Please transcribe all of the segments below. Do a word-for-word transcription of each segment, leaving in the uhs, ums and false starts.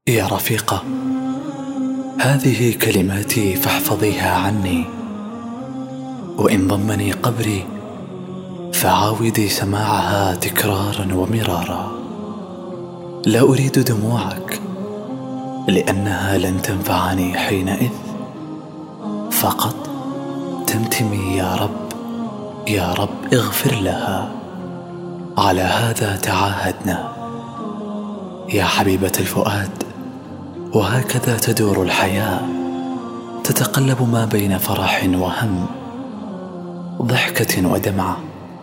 يا رفيقة، هذه كلماتي فاحفظيها عني، وإن ضمني قبري فعاودي سماعها تكرارا ومرارا. لا أريد دموعك لأنها لن تنفعني حينئذ، فقط تمتمي يا رب يا رب اغفر لها. على هذا تعاهدنا يا حبيبة الفؤاد، وهكذا تدور الحياة، تتقلب ما بين فرح وهم، ضحكة ودمعة،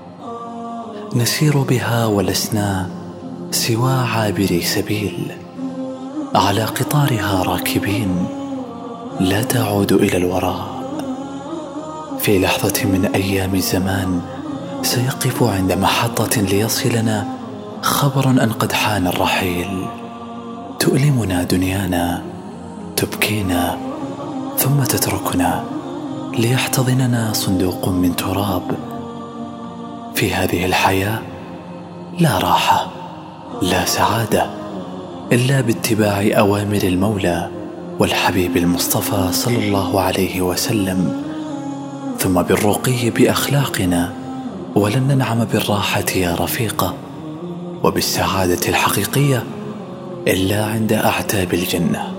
نسير بها ولسنا سوى عابري سبيل، على قطارها راكبين لا تعود إلى الوراء. في لحظة من أيام الزمان سيقف عند محطة ليصلنا خبر أن قد حان الرحيل. تؤلمنا دنيانا، تبكينا، ثم تتركنا ليحتضننا صندوق من تراب. في هذه الحياة لا راحة، لا سعادة، إلا باتباع أوامر المولى والحبيب المصطفى صلى الله عليه وسلم، ثم بالرقي بأخلاقنا. ولن ننعم بالراحة يا رفيقة وبالسعادة الحقيقية إلا عند أعتاب الجنة.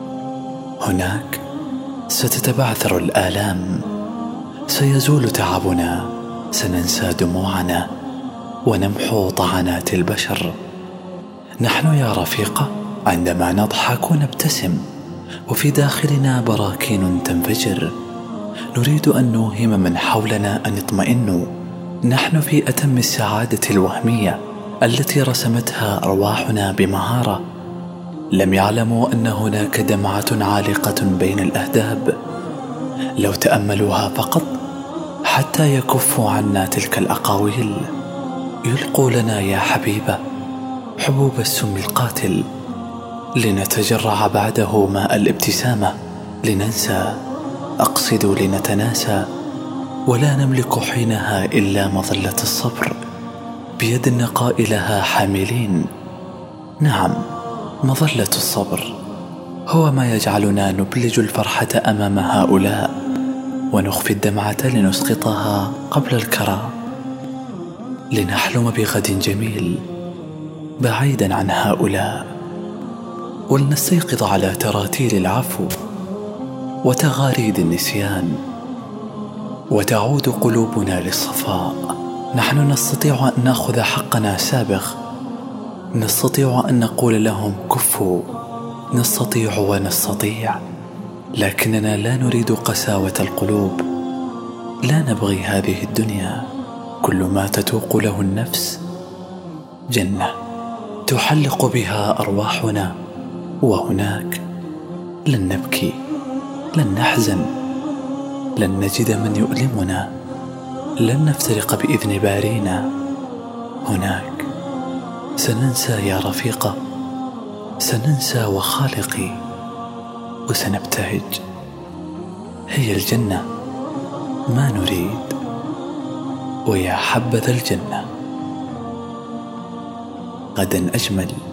هناك ستتبعثر الآلام، سيزول تعبنا، سننسى دموعنا ونمحو طعنات البشر. نحن يا رفيقة عندما نضحك ونبتسم وفي داخلنا براكين تنفجر، نريد أن نوهم من حولنا أن يطمئنوا. نحن في أتم السعادة الوهمية التي رسمتها أرواحنا بمهارة. لم يعلموا أن هناك دمعة عالقة بين الأهداب، لو تأملوها فقط حتى يكفوا عنا تلك الأقاويل، يلقوا لنا يا حبيبة حبوب السم القاتل، لنتجرع بعده ماء الابتسامة، لننسى، أقصد لنتناسى، ولا نملك حينها إلا مظلة الصبر بيد النقاء لها حاملين. نعم، مظلة الصبر هو ما يجعلنا نبلج الفرحة أمام هؤلاء ونخفي الدمعة لنسقطها قبل الكرى، لنحلم بغد جميل بعيدا عن هؤلاء، ولنستيقظ على تراتيل العفو وتغاريد النسيان، وتعود قلوبنا للصفاء. نحن نستطيع أن نأخذ حقنا سابغ، نستطيع أن نقول لهم كفوا، نستطيع ونستطيع، لكننا لا نريد قساوة القلوب، لا نبغي هذه الدنيا. كل ما تتوق له النفس جنة تحلق بها أرواحنا، وهناك لن نبكي، لن نحزن، لن نجد من يؤلمنا، لن نفترق بإذن بارينا. هناك سننسى يا رفيقة، سننسى وخالقي، وسنبتهج. هي الجنة ما نريد، ويا حبذا الجنة. غدا أجمل.